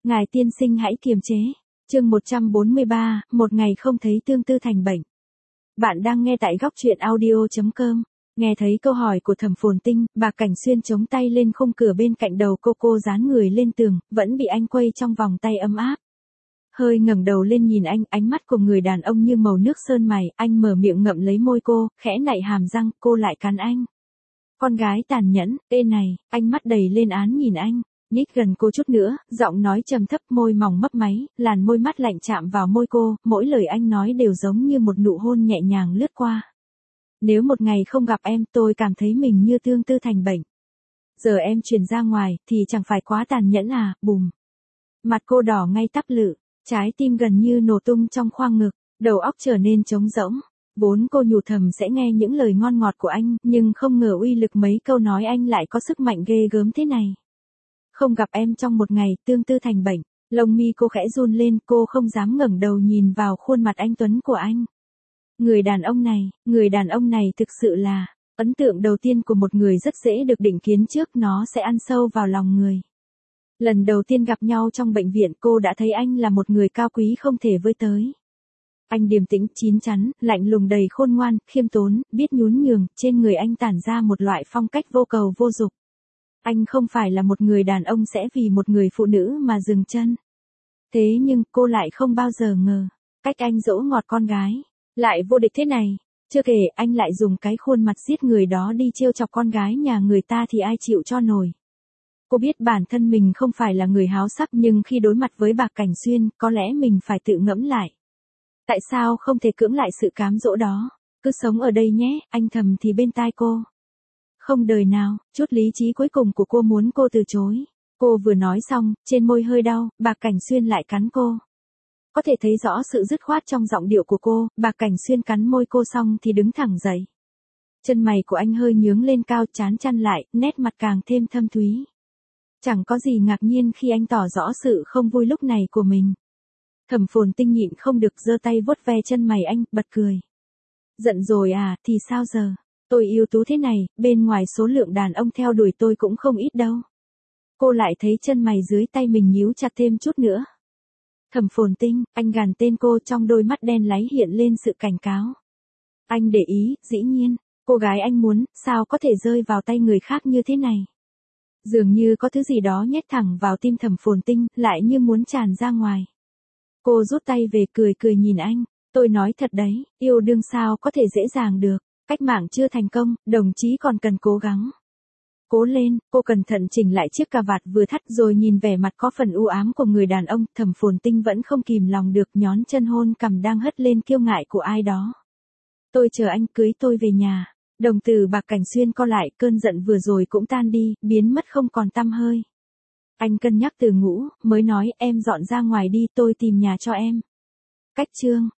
Ngài tiên sinh hãy kiềm chế. Chương 143, một ngày không thấy tương tư thành bệnh. Bạn đang nghe tại góc truyện audio.com. Nghe thấy câu hỏi của Thẩm Phồn Tinh, bà Cảnh Xuyên chống tay lên khung cửa bên cạnh đầu cô dán người lên tường, vẫn bị anh quây trong vòng tay ấm áp. Hơi ngẩng đầu lên nhìn anh, ánh mắt của người đàn ông như màu nước sơn mày, anh mở miệng ngậm lấy môi cô, khẽ nạy hàm răng, cô lại cắn anh. Con gái tàn nhẫn, ê này, anh mắt đầy lên án nhìn anh. Nhích gần cô chút nữa, giọng nói trầm thấp, môi mỏng mấp máy, làn môi mắt lạnh chạm vào môi cô, mỗi lời anh nói đều giống như một nụ hôn nhẹ nhàng lướt qua. Nếu một ngày không gặp em, tôi cảm thấy mình như tương tư thành bệnh. Giờ em chuyển ra ngoài, thì chẳng phải quá tàn nhẫn à, bùm. Mặt cô đỏ ngay tắp lự, trái tim gần như nổ tung trong khoang ngực, đầu óc trở nên trống rỗng. Vốn cô nhủ thầm sẽ nghe những lời ngon ngọt của anh, nhưng không ngờ uy lực mấy câu nói anh lại có sức mạnh ghê gớm thế này. Không gặp em trong một ngày, tương tư thành bệnh. Lông mi cô khẽ run lên, cô không dám ngẩng đầu nhìn vào khuôn mặt anh tuấn của anh. Người đàn ông này thực sự là ấn tượng đầu tiên của một người rất dễ được định kiến trước, nó sẽ ăn sâu vào lòng người. Lần đầu tiên gặp nhau trong bệnh viện, cô đã thấy anh là một người cao quý không thể với tới. Anh điềm tĩnh, chín chắn, lạnh lùng, đầy khôn ngoan, khiêm tốn, biết nhún nhường, trên người anh tản ra một loại phong cách vô cầu vô dục. Anh không phải là một người đàn ông sẽ vì một người phụ nữ mà dừng chân. Thế nhưng cô lại không bao giờ ngờ, cách anh dỗ ngọt con gái lại vô địch thế này. Chưa kể anh lại dùng cái khuôn mặt giết người đó đi trêu chọc con gái nhà người ta thì ai chịu cho nổi. Cô biết bản thân mình không phải là người háo sắc, nhưng khi đối mặt với bà Cảnh Xuyên, có lẽ mình phải tự ngẫm lại. Tại sao không thể cưỡng lại sự cám dỗ đó? Cứ sống ở đây nhé, anh thầm thì bên tai cô. Không đời nào, chút lý trí cuối cùng của cô muốn cô từ chối. Cô vừa nói xong, trên môi hơi đau, bà Cảnh Xuyên lại cắn cô. Có thể thấy rõ sự dứt khoát trong giọng điệu của cô, bà Cảnh Xuyên cắn môi cô xong thì đứng thẳng dậy. Chân mày của anh hơi nhướng lên cao, trán chăn lại, nét mặt càng thêm thâm thúy. Chẳng có gì ngạc nhiên khi anh tỏ rõ sự không vui lúc này của mình. Thẩm Phồn Tinh nhịn không được giơ tay vuốt ve chân mày anh, bật cười. Giận rồi à, thì sao giờ? Tôi yếu tú thế này, bên ngoài số lượng đàn ông theo đuổi tôi cũng không ít đâu. Cô lại thấy chân mày dưới tay mình nhíu chặt thêm chút nữa. Thẩm Phồn Tinh, anh gằn tên cô, trong đôi mắt đen láy hiện lên sự cảnh cáo. Anh để ý, dĩ nhiên, cô gái anh muốn, sao có thể rơi vào tay người khác như thế này. Dường như có thứ gì đó nhét thẳng vào tim Thẩm Phồn Tinh, lại như muốn tràn ra ngoài. Cô rút tay về, cười nhìn anh. Tôi nói thật đấy, yêu đương sao có thể dễ dàng được. Cách mạng chưa thành công, đồng chí còn cần cố gắng. Cố lên, cô cẩn thận chỉnh lại chiếc cà vạt vừa thắt rồi nhìn vẻ mặt có phần u ám của người đàn ông. Thẩm Phồn Tinh vẫn không kìm lòng được nhón chân hôn cằm đang hất lên kiêu ngại của ai đó. Tôi chờ anh cưới tôi về nhà. Đồng tử bà Cảnh Xuyên co lại, cơn giận vừa rồi cũng tan đi, biến mất không còn tăm hơi. Anh cân nhắc từ ngũ, mới nói em dọn ra ngoài đi, tôi tìm nhà cho em. Cách chương